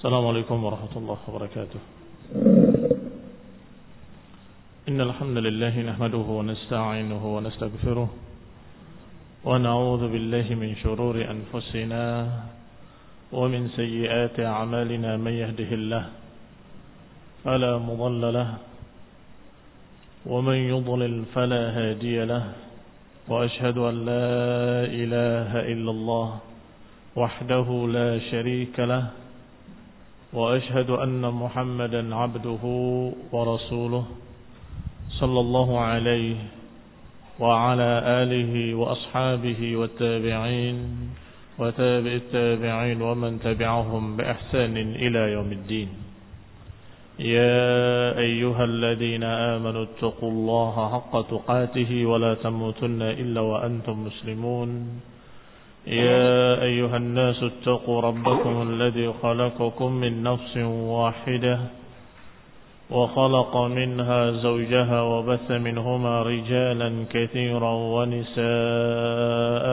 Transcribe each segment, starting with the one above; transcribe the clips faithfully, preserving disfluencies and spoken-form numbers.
السلام عليكم ورحمة الله وبركاته. إن الحمد لله نحمده ونستعينه ونستغفره ونعوذ بالله من شرور أنفسنا ومن سيئات أعمالنا. من يهده الله فلا مضل له ومن يضلل فلا هادي له، وأشهد أن لا إله إلا الله وحده لا شريك له، وأشهد أن محمدا عبده ورسوله صلى الله عليه وعلى آله وأصحابه والتابعين وتابع التابعين ومن تبعهم بإحسان إلى يوم الدين. يا أيها الذين آمنوا اتقوا الله حق تقاته ولا تموتن إلا وأنتم مسلمون. يا أيها الناس اتقوا ربكم الذي خلقكم من نفس واحدة وخلق منها زوجها وبث منهما رجالا كثيرا ونساء،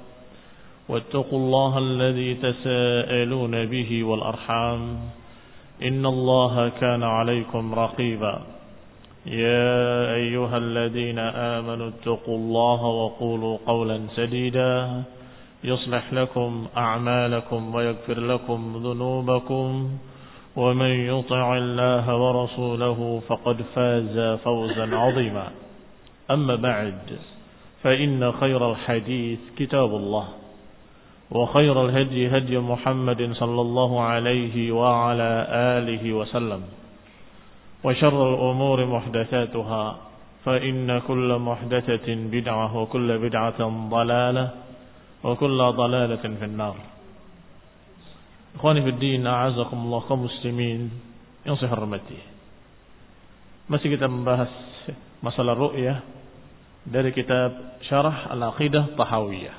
واتقوا الله الذي تساءلون به والأرحام إن الله كان عليكم رقيبا. يا أيها الذين آمنوا اتقوا الله وقولوا قولا سديدا يصلح لكم أعمالكم ويغفر لكم ذنوبكم، ومن يطع الله ورسوله فقد فاز فوزا عظيما. أما بعد، فإن خير الحديث كتاب الله، وخير الهدي هدي محمد صلى الله عليه وعلى آله وسلم، وشر الأمور محدثاتها، فإن كل محدثة بدعة وكل بدعة ضلالة وكل ضلالة في النار. Ikhwani fi din, a'azakumullah kaum muslimin yang saya hormati. Masih kita membahas masalah ru'yah dari kitab Syarah Al-Aqidah Tahawiyah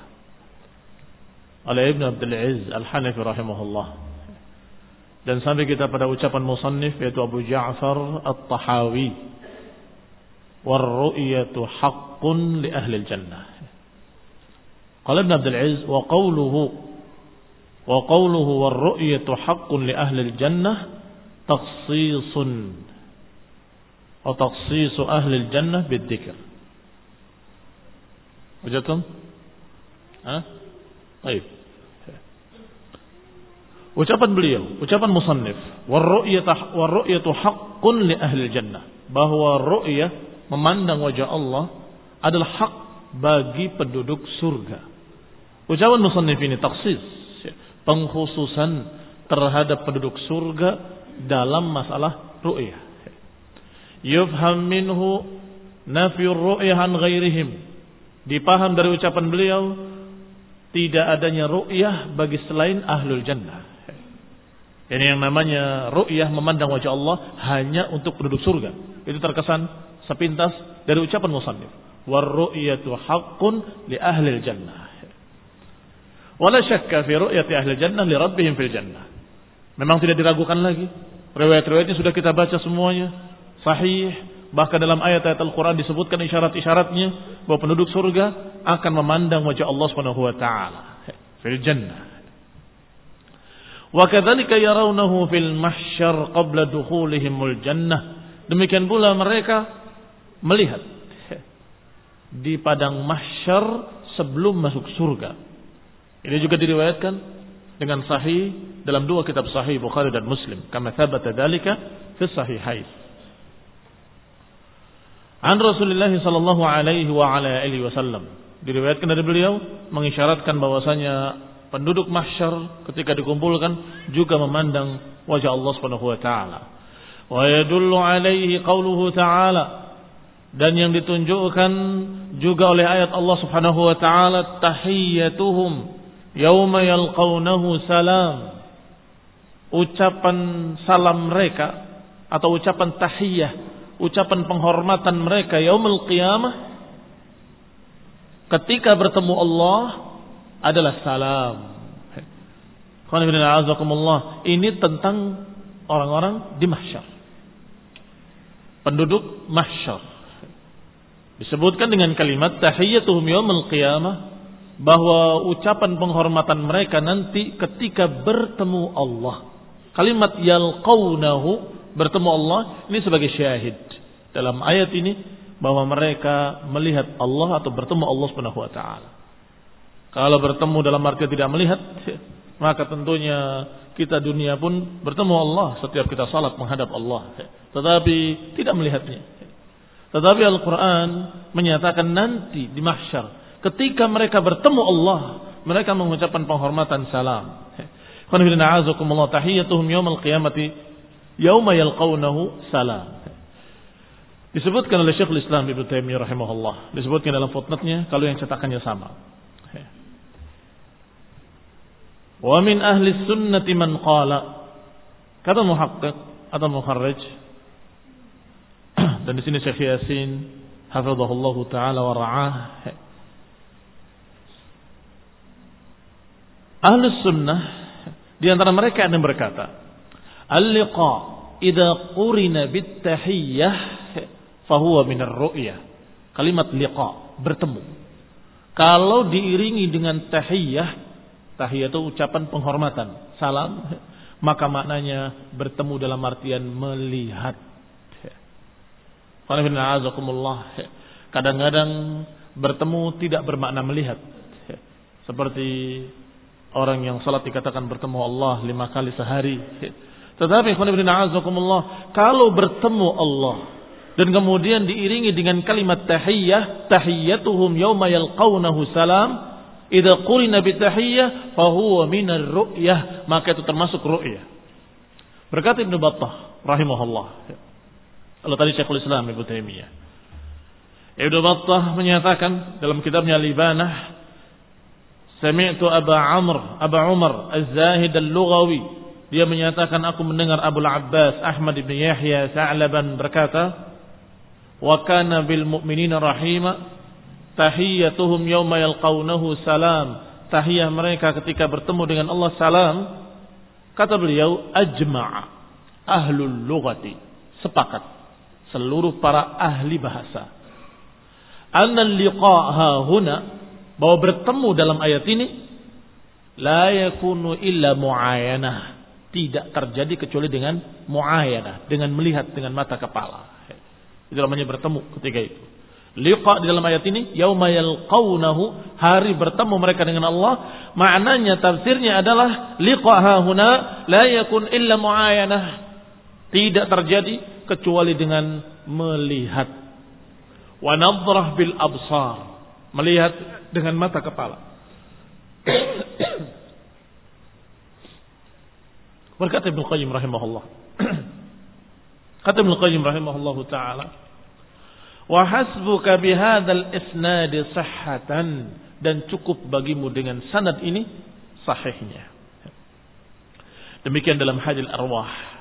oleh Ibn Abdul Aziz Al-Hanafi rahimahullah. Dan sampai kita pada ucapan musannif yaitu Abu Ja'far At-Tahawi, "War-ru'yatu haqqun li ahli al-jannah." Qala Ibn Abdul Aziz wa qawluhu wa qawluhu war-ru'yatu haqqun li ahli al-jannah takhsisun atau takhsisu ahli al-jannah bid-dzikr. Wajadtum? Ha? Baik. Ucapan beliau, ucapan musannif, war-ru'yatu war-ru'yatu haqqun li ahli al-jannah, bahwa ru'yah memandang wajah Allah adalah hak bagi penduduk surga. Ucapan musannif ini taksis, pengkhususan terhadap penduduk surga dalam masalah ru'yah. Yufham minhu nafyur ru'yah an ghairihim. Dipaham dari ucapan beliau tidak adanya ru'yah bagi selain ahlul jannah. Ini yang namanya ru'yah memandang wajah Allah hanya untuk penduduk surga. Itu terkesan sepintas dari ucapan musannif. War ru'yatu haqqun li ahlil jannah. Wala syakka fi ru'yati ahli jannah li rabbihim fil jannah. Memang tidak diragukan lagi. Riwayat-riwayatnya sudah kita baca semuanya. Sahih. Bahkan dalam ayat-ayat Al-Quran disebutkan isyarat-isyaratnya bahwa penduduk surga akan memandang wajah Allah Subhanahu wa taala fil jannah. Wa kadzalika yarawnahu fil mahsyar qabla dukhulihimul jannah. Demikian pula mereka melihat di padang mahsyar sebelum masuk surga. Ini juga diriwayatkan dengan sahih dalam dua kitab sahih Bukhari dan Muslim, kama thabata dzalika fi sahihain. An Rasulullah sallallahu alaihi wa ala alihi wasallam, diriwayatkan dari beliau mengisyaratkan bahwasanya penduduk mahsyar ketika dikumpulkan juga memandang wajah Allah Subhanahu wa taala. Wa yadullu alaihi qauluhu ta'ala, dan yang ditunjukkan juga oleh ayat Allah Subhanahu wa taala, tahiyyatuhum yauma yalqawnahu salam. Ucapan salam mereka atau ucapan tahiyyah, ucapan penghormatan mereka yaumul qiyamah ketika bertemu Allah adalah salam. Ini tentang orang-orang di mahsyar, penduduk mahsyar. Disebutkan dengan kalimat tahiyyatuhum yaumul qiyamah, bahwa ucapan penghormatan mereka nanti ketika bertemu Allah. Kalimat yalqawnahu, bertemu Allah, ini sebagai syahid dalam ayat ini bahwa mereka melihat Allah atau bertemu Allah Subhanahu wa taala. Kalau bertemu dalam arti tidak melihat, maka tentunya kita dunia pun bertemu Allah setiap kita salat menghadap Allah, tetapi tidak melihatnya. Tetapi Al-Quran menyatakan nanti di mahsyar ketika mereka bertemu Allah, mereka mengucapkan penghormatan salam. Qanifidina azakumullah tahiyyatuhum yawmal qiyamati yawma yalqawnahu salam. Disebutkan oleh Syekhul Islam Ibnu Taimiyah rahimahullah, disebutkan dalam footnote-nya kalau yang cetakannya sama. Wa min ahli sunnati man qala, kata muhaqqiq atau mukharrij, dan di sini Syekh Yasin hafizahullahu taala wa ra'ah, ahli sunnah di antara mereka ada yang berkata, al-liqa idza qurina bit tahiyyah fahuwa min ar-ru'yah. Kalimat liqa, bertemu, kalau diiringi dengan tahiyyah, tahiyah itu ucapan penghormatan, salam, maka maknanya bertemu dalam artian melihat. Kadang-kadang bertemu tidak bermakna melihat. Seperti orang yang salat dikatakan bertemu Allah lima kali sehari. Tetapi kalau bertemu Allah dan kemudian diiringi dengan kalimat tahiyyah, tahiyyatuhum yawma yalqawnahu salam, idza qurina bitahiyyah fahuwa minar ru'yah, maka itu termasuk ru'yah. Berkata Ibnu Battah rahimahullah. Kalau tadi Syekhul Islam Ibnu Taimiyah, Ibnu Battah menyatakan dalam kitabnya Al-Ibanah, sami'tu Aba Amr, Aba Umar Az-Zahid Al-Lughawi, dia menyatakan aku mendengar Abu Al-Abbas Ahmad ibn Yahya Sa'laban berkata, wa kana bil mu'minina rahima, tahiyyatuhum yawma yalqawnahu salam, tahiyah mereka ketika bertemu dengan Allah salam. Kata beliau, ajma'a ahlul lughati, sepakat seluruh para ahli bahasa, anna liqa'a huna, bahwa bertemu dalam ayat ini la yakunu illa mu'ayanah, tidak terjadi kecuali dengan mu'ayanah, dengan melihat dengan mata kepala. Itu namanya bertemu ketika itu. Liqa di dalam ayat ini yauma yalqawnahu, hari bertemu mereka dengan Allah, maknanya tafsirnya adalah liqa hahuna la yakun illa muayanah, tidak terjadi kecuali dengan melihat. Wa nadhrah bil absar, melihat dengan mata kepala. Berkata Ibnu Qayyim rahimahullah, kata Ibnu Qayyim rahimahullahu taala, wa hasbuka bihadzal isnad sihhatan, dan cukup bagimu dengan sanad ini sahihnya. Demikian dalam Hadil Arwah.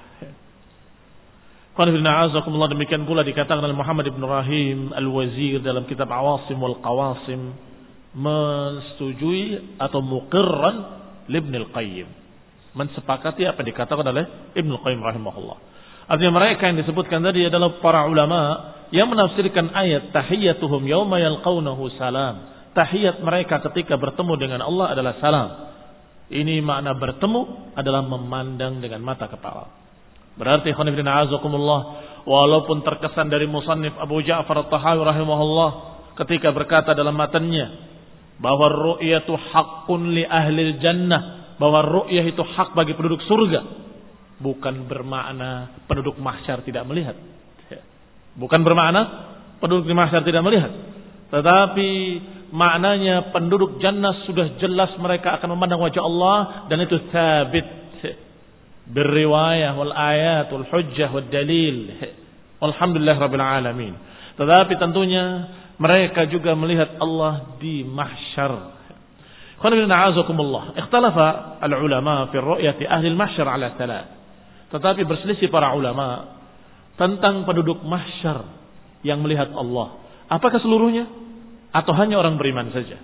Qanifidina demikian pula dikatakan oleh Muhammad ibn Rahim Al-Wazir dalam kitab Awasim wal Qawasim, mensetujui atau muqirran Ibn Al-Qayyim, mensepakati apa dikatakan oleh Ibn Al-Qayyim rahimahullah. Artinya mereka yang disebutkan tadi adalah para ulama yang menafsirkan ayat tahiyyatuhum yawma yalqawnahu salam, tahiyat mereka ketika bertemu dengan Allah adalah salam. Ini makna bertemu adalah memandang dengan mata kepala. Berarti khonifidina azakumullah, walaupun terkesan dari musannif Abu Ja'far At-Tahawi rahimahullah ketika berkata dalam matanya bahwa ru'yatu haqqun li ahlil jannah, bahwa ru'yah itu hak bagi penduduk surga, bukan bermakna penduduk mahsyar tidak melihat. Bukan bermakna penduduk di mahsyar tidak melihat, tetapi maknanya penduduk jannah sudah jelas mereka akan memandang wajah Allah, dan itu sabit berriwayah wal ayat wal hujjah wal dalil. Alhamdulillah rabbil alamin. Tetapi tentunya mereka juga melihat Allah di mahsyar. Qanifidina a'azakumullah, ikhtalafa al-ulama fi ru'yati ahli al-mahsyar ala thalath. Tetapi berselisih para ulama tentang penduduk mahsyar yang melihat Allah. Apakah seluruhnya atau hanya orang beriman saja?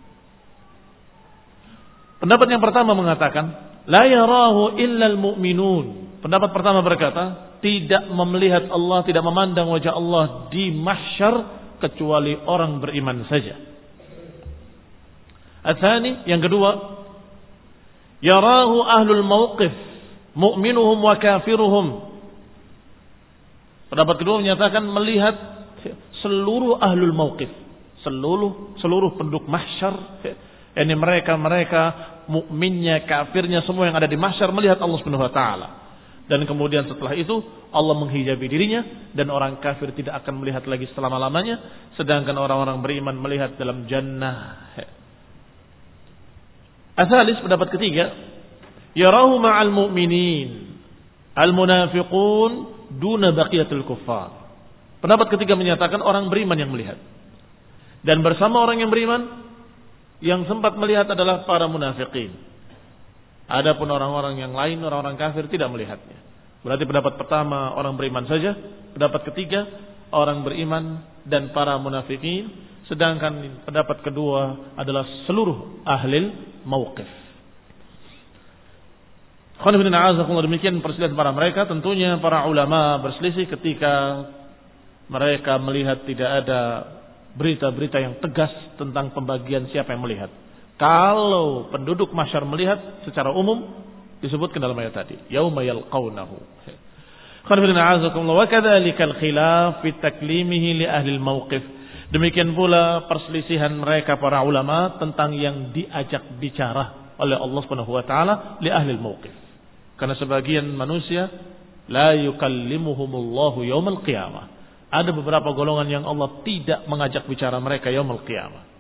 Pendapat yang pertama mengatakan la yarahu illal mu'minun. Pendapat pertama berkata, tidak melihat Allah, tidak memandang wajah Allah di mahsyar kecuali orang beriman saja. Atsani, yang kedua, yarahu ahlul mauqif mu'minuhum wa kafiruhum. Pendapat kedua menyatakan melihat seluruh ahlul mauqif, seluruh seluruh penduduk mahsyar, yakni mereka-mereka mukminnya, kafirnya, semua yang ada di mahsyar melihat Allah Subhanahu wa taala. Dan kemudian setelah itu Allah menghijabi dirinya dan orang kafir tidak akan melihat lagi selama-lamanya, sedangkan orang-orang beriman melihat dalam jannah. Asalis, pendapat ketiga, yarahu ma'al mu'minin al-munafiqun duna baqiyatul kuffar. Pendapat ketiga menyatakan orang beriman yang melihat. Dan bersama orang yang beriman yang sempat melihat adalah para munafiqin. Adapun orang-orang yang lain, orang-orang kafir tidak melihatnya. Berarti pendapat pertama orang beriman saja, pendapat ketiga orang beriman dan para munafiqin, sedangkan pendapat kedua adalah seluruh ahlil mauqif. Demikian perselisihan para mereka. Tentunya para ulama berselisih ketika mereka melihat tidak ada berita-berita yang tegas tentang pembagian siapa yang melihat. Kalau penduduk mahsyar melihat secara umum disebutkan dalam ayat tadi, yauma yalqaunahu. Wa kadzalikal khilaf fi taklimihi li ahli al-mauqif. Demikian pula perselisihan mereka para ulama tentang yang diajak bicara oleh Allah Subhanahu wa taala li ahli al-mauqif. Karena sebagian manusia la yukallimuhumullahu yaumal qiyamah. Ada beberapa golongan yang Allah tidak mengajak bicara mereka yaumul qiyamah.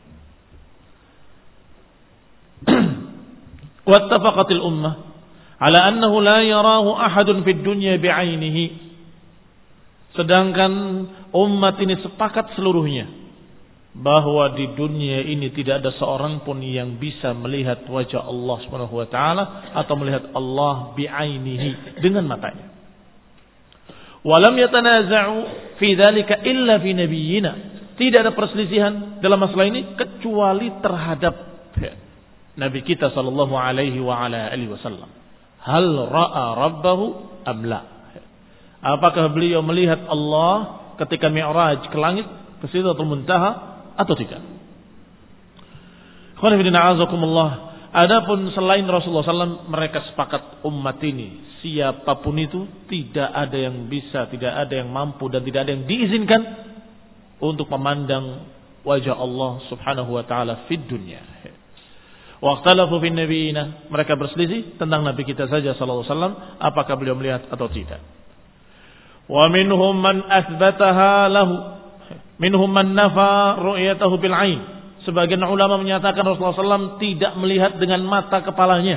Wattafaqatil ummah ala annahu la yarahu ahadun fid dunya bi'ainihi. Sedangkan umat ini sepakat seluruhnya bahwa di dunia ini tidak ada seorang pun yang bisa melihat wajah Allah Subhanahu wa taala atau melihat Allah bi'ainihi dengan matanya. Walam yatanaza'u fi dzalika illa fi nabiyyina. Tidak ada perselisihan dalam masalah ini kecuali terhadap Nabi kita sallallahu alaihi wa ala alihi wasallam. Hal ra'a rabbahu am la? Apakah beliau melihat Allah ketika Mi'raj ke langit, ke Sidratul Muntaha atau tidak? Khana fillah a'azakumullah. Adapun selain Rasulullah sallallahu alaihi wasallam, mereka sepakat umat ini siapapun itu tidak ada yang bisa, tidak ada yang mampu dan tidak ada yang diizinkan untuk memandang wajah Allah Subhanahu wa taala fid dunya. Waqtalafu fin nabiyina, mereka berselisih tentang nabi kita saja sallallahu alaihi wasallam apakah beliau melihat atau tidak. Wa minhum man athbataha lahu, minhum man nafa ru'yatahu bil ain. Sebagian ulama menyatakan Rasulullah sallallahu alaihi wasallam tidak melihat dengan mata kepalanya.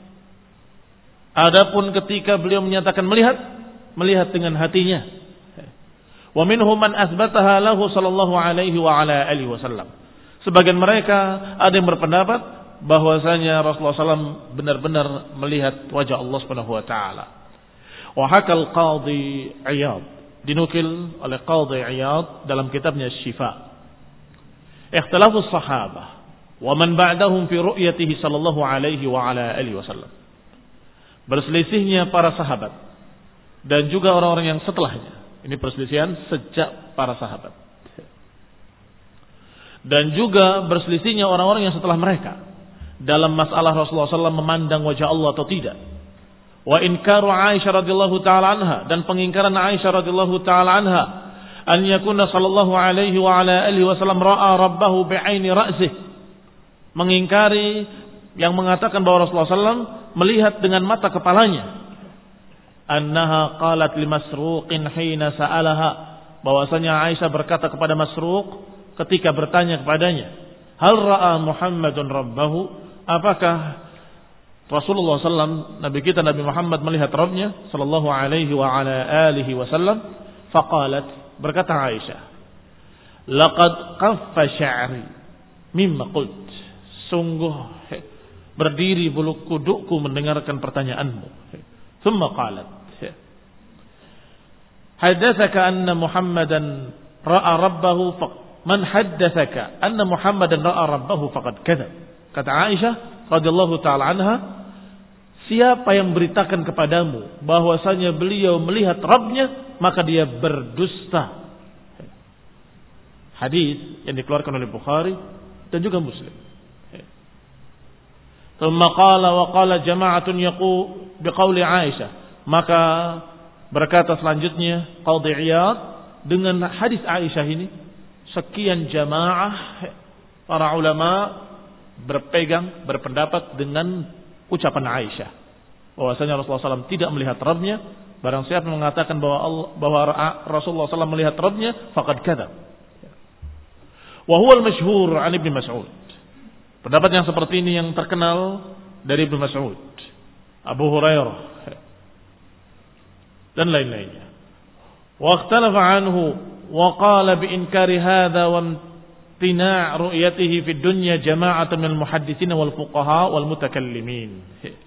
Adapun ketika beliau menyatakan melihat, melihat dengan hatinya. Wa minhum man athbataha lahu sallallahu alaihi wa ala alihi wasallam. Sebagian mereka ada yang berpendapat bahwasanya Rasulullah sallallahu alaihi wasallam benar-benar melihat wajah Allah Subhanahu wa taala. Wa hakal Qadhi Iyad, dinukil oleh Qadhi Iyad dalam kitabnya Syifa. Ikhtilafus sahabah wa man ba'dahum fi ru'yatihi sallallahu alaihi wa ala alihi wasallam. Berselisihnya para sahabat dan juga orang-orang yang setelahnya. Ini perselisihan sejak para sahabat. Dan juga berselisihnya orang-orang yang setelah mereka dalam masalah Rasulullah sallallahu alaihi wasallam memandang wajah Allah atau tidak. Wa inkaru Aisyah radhiyallahu taala anha, dan pengingkaran Aisyah radhiyallahu taala anha an yakuna sallallahu alaihi wa ala alihi wasallam ra'a rabbahu bi'aini ra'sih. Mengingkari yang mengatakan bahwa Rasulullah sallallahu alaihi wasallam melihat dengan mata kepalanya. Annaha qalat li Masruqin hina sa'alaha, bahwasanya Aisyah berkata kepada Masruq ketika bertanya kepadanya, hal ra'a Muhammadun rabbahu, apakah Rasulullah sallallahu alaihi wasallam, Nabi kita Nabi Muhammad melihat Rabbnya sallallahu alaihi wa ala alihi wasallam? Faqalat, berkata Aisyah, laqad qaffa sya'ri mimma qult, sungguh berdiri bulu kudukku mendengarkan pertanyaanmu. Thumma qalat, hadatsaka anna Muhammadan ra'a rabbahu faq man haddatsaka anna Muhammadan ra'a rabbahu faqad kadzab. Kata Aisyah radhiyallahu taala anha, siapa yang beritakan kepadamu bahwasanya beliau melihat Rabbnya, maka dia berdusta. Hadis yang dikeluarkan oleh Bukhari dan juga Muslim. Thumma qala wa qala jama'atun yaqu biqauli Aisyah. Maka berkata selanjutnya Qadhi Iyad dengan hadis Aisyah ini, sekian jamaah para ulama berpegang, berpendapat dengan ucapan Aisyah bahwasanya Rasulullah shallallahu alaihi wasallam tidak melihat Rabbnya. Barang siapa mengatakan bahwa Allah, bahwa Rasulullah shallallahu alaihi wasallam melihat Rabbnya, faqad kadzab. Wa huwa al-masyhur 'an Ibnu Mas'ud. Pendapat yang seperti ini yang terkenal dari Ibnu Mas'ud, Abu Hurairah dan lain-lainnya. Wa ikhtalafa anhu wa qala bi inkari hadha wa imtina' ru'yatihi fi dunya jama'atan min al-muhadditsin wal fuqaha wal mutakallimin.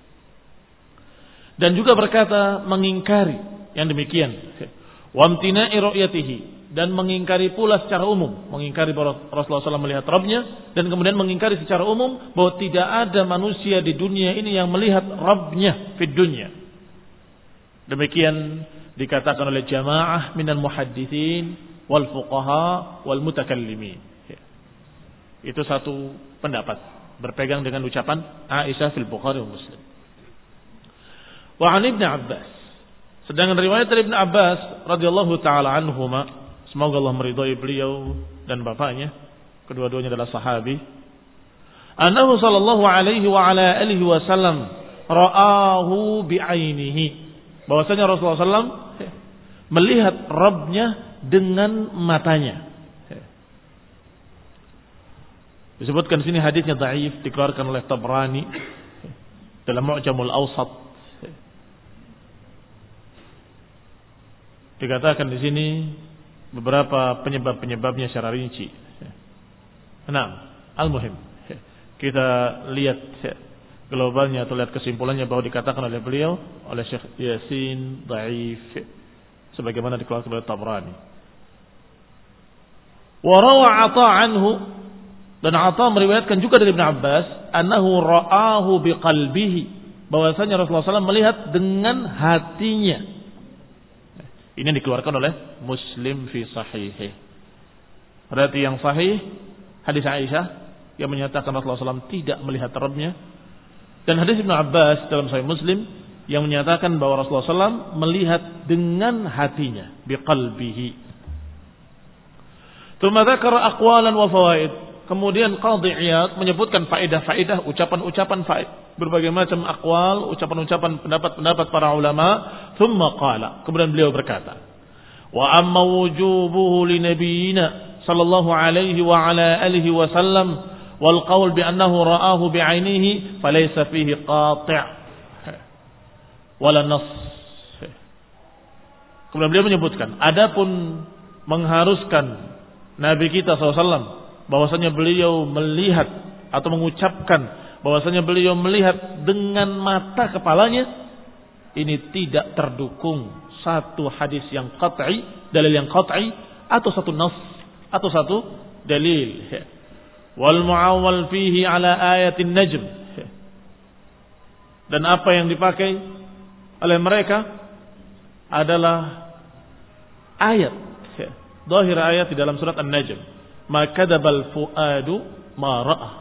Dan juga berkata mengingkari yang demikian. Wa imtina'i ru'yatihi, dan mengingkari pula secara umum, mengingkari bahwa Rasulullah shallallahu alaihi wasallam melihat Rabbnya, dan kemudian mengingkari secara umum bahwa tidak ada manusia di dunia ini yang melihat Rabbnya di dunia. Demikian dikatakan oleh jamaah minal muhadditsin wal fuqaha wal mutakallimin. Itu satu pendapat berpegang dengan ucapan Aisyah fil Bukhari wa Muslim. Wa 'an Ibnu Abbas. Sedangkan riwayat dari Ibnu Abbas radhiyallahu taala anhuma, semoga Allah meridhai beliau dan bapaknya, kedua-duanya adalah sahabi. Annahu sallallahu alaihi wa ala alihi wasallam ra'ahu bi'ainihi. Bahwasanya Rasulullah sallallahu alaihi wasallam melihat Rabbnya dengan matanya. Disebutkan sini hadisnya dhaif, dikeluarkan oleh Tabrani dalam Mu'jamul Awsat. Dikatakan di sini beberapa penyebab-penyebabnya secara rinci. Nah, al-muhim, kita lihat globalnya atau lihat kesimpulannya bahwa dikatakan oleh beliau, oleh Syekh Yasin dhaif, sebagaimana dikeluarkan oleh Tabrani. Wa rawa 'Atha anhu, dan Atha meriwayatkan juga dari Ibnu Abbas, annahu ra'ahu biqalbihi, bahwasanya Rasulullah shallallahu alaihi wasallam melihat dengan hatinya. Ini dikeluarkan oleh Muslim fi sahihih. Berarti yang sahih hadis Aisyah yang menyatakan Rasulullah shallallahu alaihi wasallam tidak melihat Rabbnya, dan hadis Ibnu Abbas dalam Sahih Muslim yang menyatakan bahwa Rasulullah shallallahu alaihi wasallam melihat dengan hatinya, biqalbihi. Tsumma dzakara aqwalan wa fawaid. Kemudian Qadhi Iyad menyebutkan faedah-faedah, ucapan-ucapan faedah, berbagai macam aqwal, ucapan-ucapan pendapat-pendapat para ulama. Tsumma qala, kemudian beliau berkata, wa amma wujubuhu li nabiyyina sallallahu alaihi wa ala alihi wa sallam wal qaul bi annahu ra'ahu bi 'ainihi falaysa fihi qati' wala nas. Kemudian beliau menyebutkan, adapun mengharuskan Nabi kita sallallahu alaihi wasallam bahwasanya beliau melihat atau mengucapkan bahwasanya beliau melihat dengan mata kepalanya, ini tidak terdukung satu hadis yang qat'i, dalil yang qat'i, atau satu nas, atau satu dalil. Wal mu'awwal fihi ala ayatin najm, dan apa yang dipakai oleh mereka adalah ayat, zahir ayat di dalam surat An-Najm, ma kadzabal fuadu ma ra'a,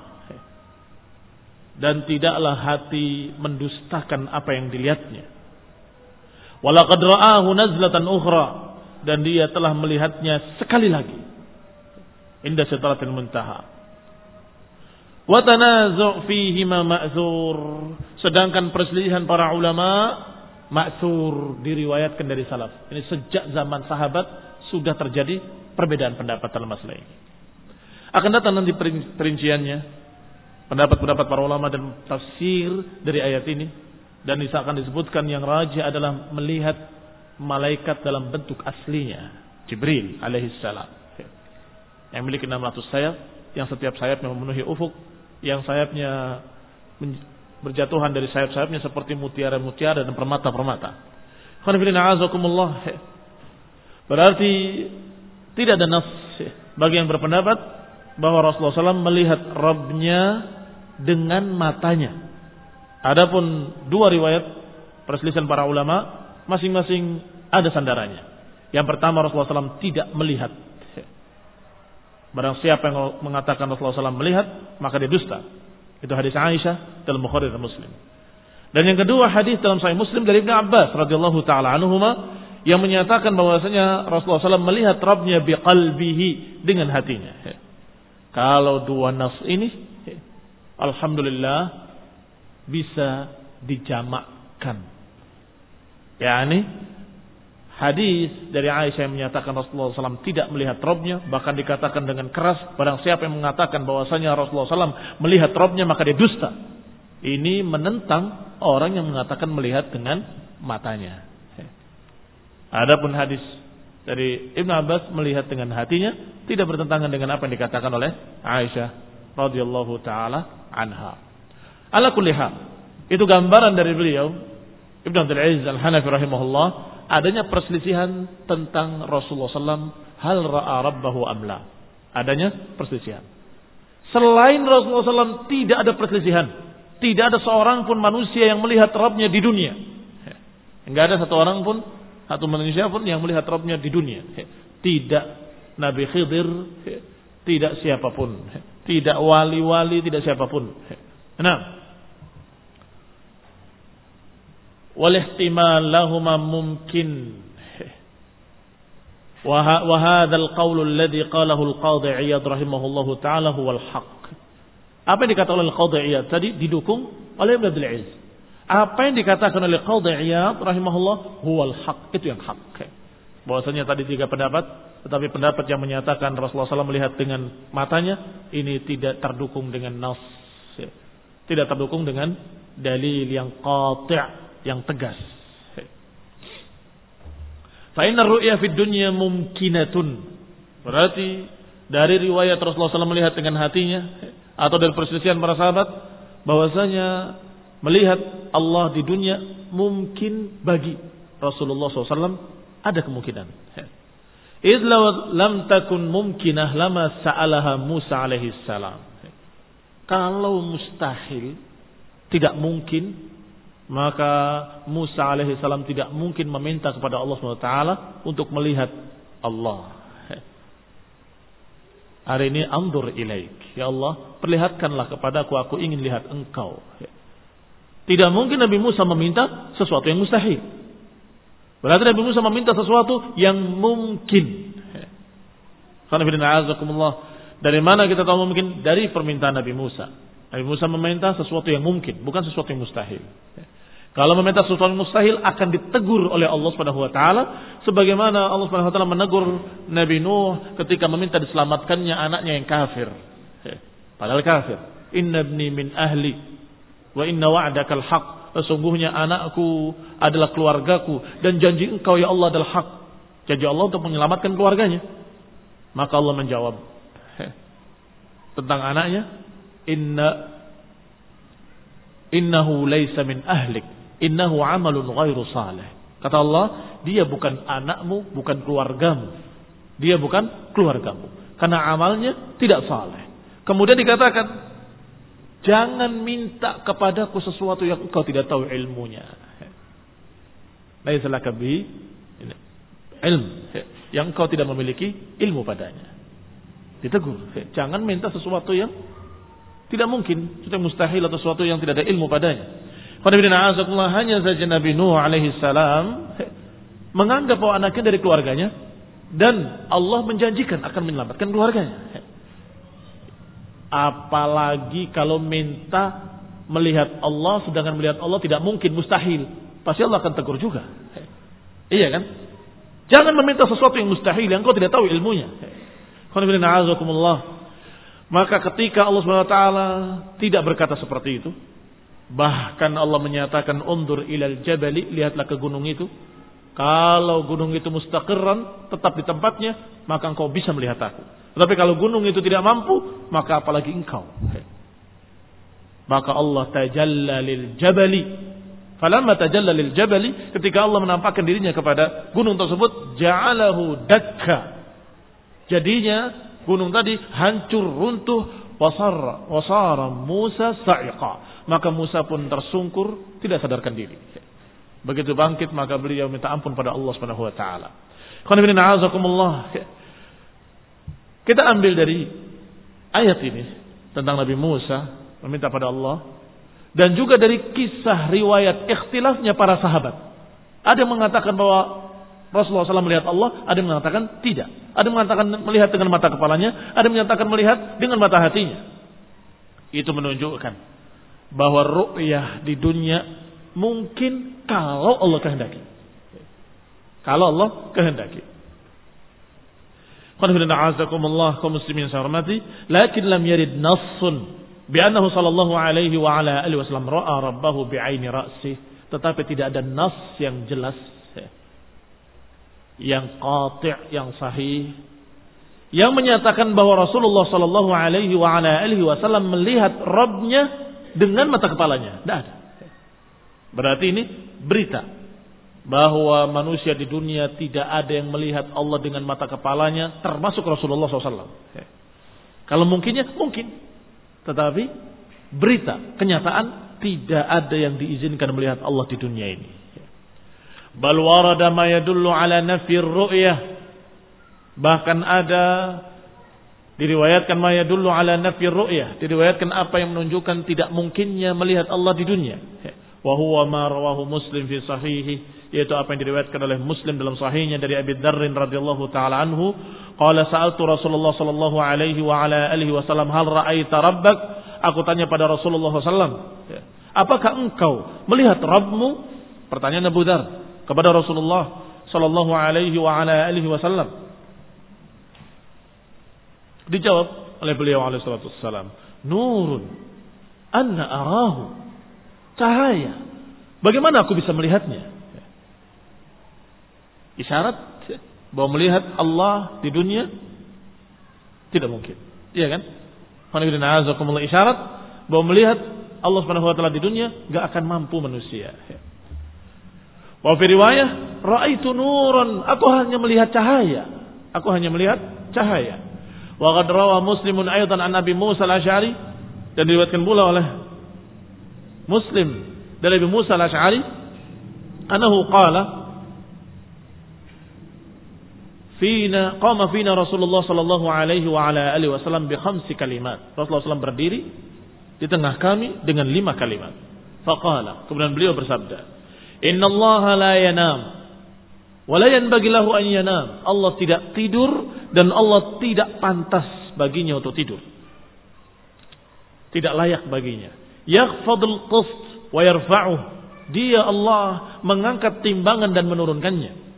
dan tidaklah hati mendustakan apa yang dilihatnya. Walaqad ra'ahu nazlatan ukhra, dan dia telah melihatnya sekali lagi, inda sidratil muntaha. Wa tanazu' fihi ma ma'zur, sedangkan perselisihan para ulama ma'zur, diriwayatkan dari salaf. Ini sejak zaman sahabat sudah terjadi perbedaan pendapat dalam masalah ini. Akan datang nanti perinciannya, pendapat-pendapat para ulama dan tafsir dari ayat ini, dan akan disebutkan yang rajih adalah melihat malaikat dalam bentuk aslinya, Jibril alaihissalam, yang memiliki enam ratus sayap, yang setiap sayapnya memenuhi ufuk, yang sayapnya berjatuhan dari sayap-sayapnya seperti mutiara-mutiara dan permata-permata. Berarti tidak ada nas bagi yang berpendapat bahwa Rasulullah shallallahu alaihi wasallam melihat Rabbnya dengan matanya. Adapun dua riwayat perselisihan para ulama, masing-masing ada sandarannya. Yang pertama, Rasulullah shallallahu alaihi wasallam tidak melihat. Barang siapa yang mengatakan Rasulullah shallallahu alaihi wasallam melihat, maka dia dusta. Itu hadis Aisyah dalam Bukhari dan Muslim. Dan yang kedua hadis dalam Sahih Muslim dari Ibnu Abbas radhiyallahu taala anhuma yang menyatakan bahwasanya Rasulullah shallallahu alaihi wasallam melihat Rabbnya biqalbihi, dengan hatinya. Kalau dua nas ini alhamdulillah bisa dijamakkan. yakni hadis dari Aisyah yang menyatakan Rasulullah shallallahu alaihi wasallam tidak melihat Rabbnya, bahkan dikatakan dengan keras, barang siapa yang mengatakan bahwasanya Rasulullah shallallahu alaihi wasallam melihat Rabbnya maka dia dusta. Ini menentang orang yang mengatakan melihat dengan matanya. Adapun hadis dari Ibnu Abbas melihat dengan hatinya tidak bertentangan dengan apa yang dikatakan oleh Aisyah radhiyallahu taala anha. Ala kulli hal, itu gambaran dari beliau Ibnu Abdul Aziz Al-Hanafi rahimahullah, adanya perselisihan tentang Rasulullah shallallahu alaihi wasallam hal ra'a rabbahu amla. Adanya perselisihan. Selain Rasulullah shallallahu alaihi wasallam tidak ada perselisihan. Tidak ada seorang pun manusia yang melihat Rabbnya di dunia. Enggak ada satu orang pun, satu manusia pun yang melihat Rabbnya di dunia. Tidak Nabi Khidir, tidak siapapun, tidak wali-wali, tidak siapapun. Nah, wal ihtimal lahuma mumkin. Wa hadzal qaul alladhi qalahu al-Qadhi Iyad rahimahullahu taala huwal haqq. Apa yang dikatakan oleh Qadhi Iyad tadi didukung oleh Ibnu Abdul Aziz. Apa yang dikatakan oleh Qadhi Iyad rahimahullah huwal haq, itu yang hak. Bahwasanya tadi tiga pendapat, tetapi pendapat yang menyatakan Rasulullah shallallahu alaihi wasallam melihat dengan matanya ini tidak terdukung dengan nas, tidak terdukung dengan dalil yang qati', yang tegas. Fa inna ru'ya fid dunya mumkinatun. Berarti dari riwayat Rasulullah shallallahu alaihi wasallam melihat dengan hatinya, atau dari perselisihan para sahabat bahwasanya melihat Allah di dunia mungkin bagi Rasulullah shallallahu alaihi wasallam, ada kemungkinan. Idz law lam takun mumkinah lama sa'alaha Musa alaihi salam. Kalau mustahil, tidak mungkin, maka Musa alaihi salam tidak mungkin meminta kepada Allah subhanahu wa taala untuk melihat Allah. Hari ini andur ilaik, ya Allah, perlihatkanlah kepadaku, aku ingin lihat engkau. Tidak mungkin Nabi Musa meminta sesuatu yang mustahil. Berarti Nabi Musa meminta sesuatu yang mungkin. Dari mana kita tahu mungkin? Dari permintaan Nabi Musa. Nabi Musa meminta sesuatu yang mungkin, bukan sesuatu yang mustahil. Kalau meminta sesuatu yang mustahil akan ditegur oleh Allah Subhanahu wa taala, sebagaimana Allah Subhanahu wa taala menegur Nabi Nuh ketika meminta diselamatkannya anaknya yang kafir. Padahal kafir. Inna ibni min ahli wa inna wa'dakal haq. Sesungguhnya anakku adalah keluargaku dan janji engkau ya Allah adalah hak. Janji Allah untuk menyelamatkan keluarganya. Maka Allah menjawab tentang anaknya, inna innahu laysa min ahlik, innahu amalun ghairu salih. Kata Allah, dia bukan anakmu, bukan keluargamu. Dia bukan keluargamu karena amalnya tidak saleh. Kemudian dikatakan, jangan minta kepadaku sesuatu yang engkau tidak tahu ilmunya. Laisa laka bi ilm, yang engkau tidak memiliki ilmu padanya. Ditegur, jangan minta sesuatu yang tidak mungkin, sesuatu yang mustahil atau sesuatu yang tidak ada ilmu padanya. Hanya saja Nabi Nuh alaihi salam menganggap bahwa anaknya dari keluarganya dan Allah menjanjikan akan menyelamatkan keluarganya. Apalagi kalau minta melihat Allah, sedangkan melihat Allah tidak mungkin, mustahil, pasti Allah akan tegur juga. Iya kan? Jangan meminta sesuatu yang mustahil yang kau tidak tahu ilmunya. Maka ketika Allah subhanahu wa taala tidak berkata seperti itu, bahkan Allah menyatakan undur ilal jabali, lihatlah ke gunung itu. Kalau gunung itu mustaqirran, tetap di tempatnya, maka engkau bisa melihat aku. Tetapi kalau gunung itu tidak mampu, maka apalagi engkau. Maka Allah tajalla lil jabali. Falamma tajalla lil jabali, ketika Allah menampakkan dirinya kepada gunung tersebut, ja'alahu dakka. Jadinya gunung tadi hancur runtuh, wasara wasara Musa sa'iqa. Maka Musa pun tersungkur, tidak sadarkan diri. Begitu bangkit maka beliau minta ampun pada Allah Subhanahu wa taala. Kita ambil dari ayat ini tentang Nabi Musa meminta pada Allah. Dan juga dari kisah riwayat ikhtilafnya para sahabat. Ada yang mengatakan bahwa Rasulullah shallallahu alaihi wasallam melihat Allah, ada yang mengatakan tidak. Ada yang mengatakan melihat dengan mata kepalanya, ada yang menyatakan melihat dengan mata hatinya. Itu menunjukkan bahwa ru'yah di dunia mungkin kalau Allah kehendaki. Kalau Allah kehendaki. Qul a'azakumullah kaum muslimin saya hormati, lakin lam yarid nassun bi annahu sallallahu alaihi wa ala alihi wasallam ra'a rabbahu bi'aini ra'sih, tetapi tidak ada nas yang jelas, yang qati', yang sahih, yang menyatakan bahwa Rasulullah sallallahu alaihi wa ala alihi wasallam melihat Rabbnya dengan mata kepalanya. Tidak ada. Berarti ini berita bahwa manusia di dunia tidak ada yang melihat Allah dengan mata kepalanya, termasuk Rasulullah shallallahu alaihi wasallam. Kalau mungkinnya, mungkin. Tetapi berita, kenyataan, tidak ada yang diizinkan melihat Allah di dunia ini. Bal warada ma yadullu ala nafir ru'yah. Bahkan ada diriwayatkan ma yadullu ala nafir ru'yah. Diriwayatkan apa yang menunjukkan tidak mungkinnya melihat Allah di dunia. Wa huwa ma rawahu Muslim fi sahihi, yaitu apa yang diriwayatkan oleh Muslim dalam sahihnya dari Abi Dzar radhiyallahu taala anhu, qala sa'altu Rasulullah sallallahu alaihi wa ala alihi wasallam hal ra'aita rabbak? Aku tanya pada Rasulullah sallallahu alaihi wasallam, apakah engkau melihat Rabbmu? Pertanyaan Abu Dzar kepada Rasulullah sallallahu alaihi wa ala alihi wasallam. Dijawab oleh beliau alaihi salatu wassalam, nurun anna arahu, cahaya. Bagaimana aku bisa melihatnya? Isyarat bahwa melihat Allah di dunia tidak mungkin. Iya kan? Isyarat bahwa melihat Allah Subhanahu wa taala di dunia enggak akan mampu manusia. Wa fi riwayah raaitu nuran, aku hanya melihat cahaya. Aku hanya melihat cahaya. Wa qad rawa Muslimun aidan an Nabi Musa al-Asy'ari, dan diriwayatkan pula oleh Muslim dari Abu Musa al-Asy'ari annahu qala fina qama fina Rasulullah sallallahu alaihi wa ala alihi wasallam bi khamsi kalimat. Rasulullah sallallahu alaihi wasallam berdiri di tengah kami dengan lima kalimat. Faqala, kemudian beliau bersabda, innallaha la yanam wa la yanbaghi lahu an yanam. Allah tidak tidur dan Allah tidak pantas baginya untuk tidur. Tidak layak baginya. Yakhfadul qist wa yarfa'uh. Dia Allah mengangkat timbangan dan menurunkannya.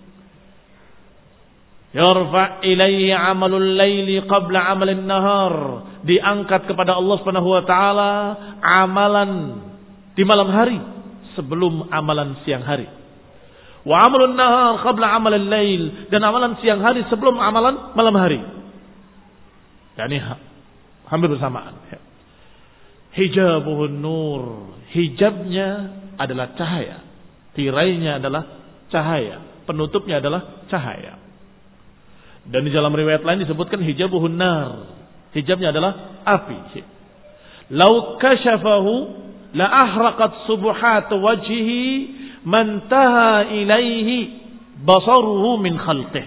Yarfa' ilayhi 'amalul laili qabla 'amalin nahar. Diangkat kepada Allah Subhanahu wa taala amalan di malam hari sebelum amalan siang hari. Wa 'amalun nahar qabla 'amalil lail, dan amalan siang hari sebelum amalan malam hari. Yani hampir bersamaan. Hijabuhun nur, hijabnya adalah cahaya, tirainya adalah cahaya, penutupnya adalah cahaya. Dan di dalam riwayat lain disebutkan hijabuhun nar, hijabnya adalah api. Lau kashafahu la ahraqat subuhat wajhihi mantaha ilaihi basaruhu min khalqih.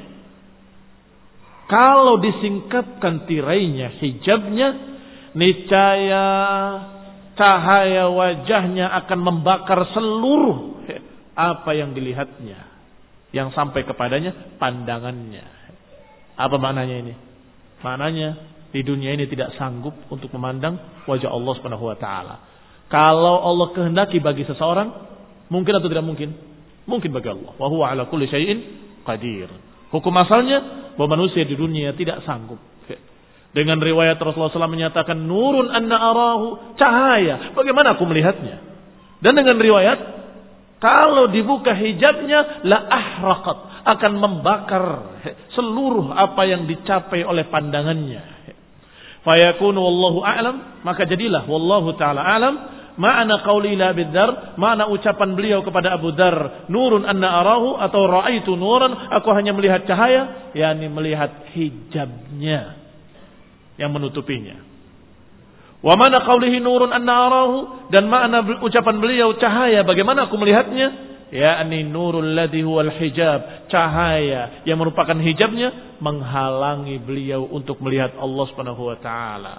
Kalau disingkapkan tirainya, hijabnya, niscaya cahaya wajahnya akan membakar seluruh apa yang dilihatnya, yang sampai kepadanya pandangannya. Apa maknanya ini? Maknanya di dunia ini tidak sanggup untuk memandang wajah Allah Subhanahu wa taala. Kalau Allah kehendaki bagi seseorang, mungkin atau tidak mungkin? Mungkin bagi Allah. Wa huwa ala kulli syai'in qadir. Hukum asalnya bahwa manusia di dunia tidak sanggup. Dengan riwayat Rasulullah shallallahu alaihi wasallam menyatakan nurun anna arahu, cahaya, bagaimana aku melihatnya? Dan dengan riwayat kalau dibuka hijabnya la ahraqat, akan membakar seluruh apa yang dicapai oleh pandangannya. Fayakunu wallahu a'lam, maka jadilah wallahu taala a'lam ma'ana qauli la bidzar, ma'ana ucapan beliau kepada Abu Dzar, nurun anna arahu atau raaitu nuran, aku hanya melihat cahaya, yakni melihat hijabnya yang menutupinya. Wa mana qaulihi nurun anna arahu, dan makna ucapan beliau cahaya, bagaimana aku melihatnya? Yakni nurul ladzi huwal hijab, cahaya yang merupakan hijabnya menghalangi beliau untuk melihat Allah Subhanahu wa taala.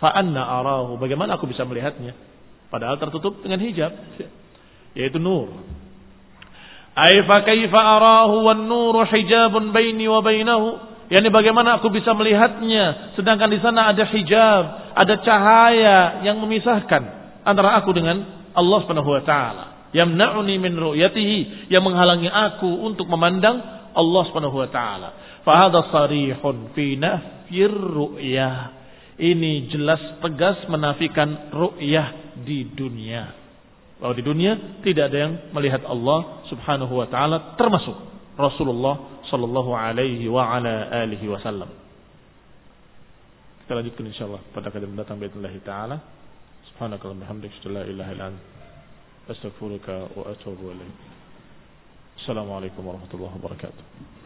Fa anna arahu, bagaimana aku bisa melihatnya? Padahal tertutup dengan hijab, yaitu nur. Ai fa kaifa arahu wan nuru hijabun baini wa bainahu? Yani bagaimana aku bisa melihatnya sedangkan di sana ada hijab, ada cahaya yang memisahkan antara aku dengan Allah Subhanahu wa taala. Yamna'uni min ru'yatihi, yang menghalangi aku untuk memandang Allah Subhanahu wa taala. Fa hadha sarihun fi nafyir ru'yah. Ini jelas tegas menafikan ru'yah di dunia. Bahwa di dunia tidak ada yang melihat Allah Subhanahu wa taala, termasuk Rasulullah sallallahu alaihi wa ala alihi wasallam. Kita lanjutkan insyaallah pada kajian mendatang باذنillah taala. Subhanakallahumma hamdaka la ilaha illa anta astaghfiruka wa atubu ilaik. Assalamualaikum warahmatullahi wabarakatuh.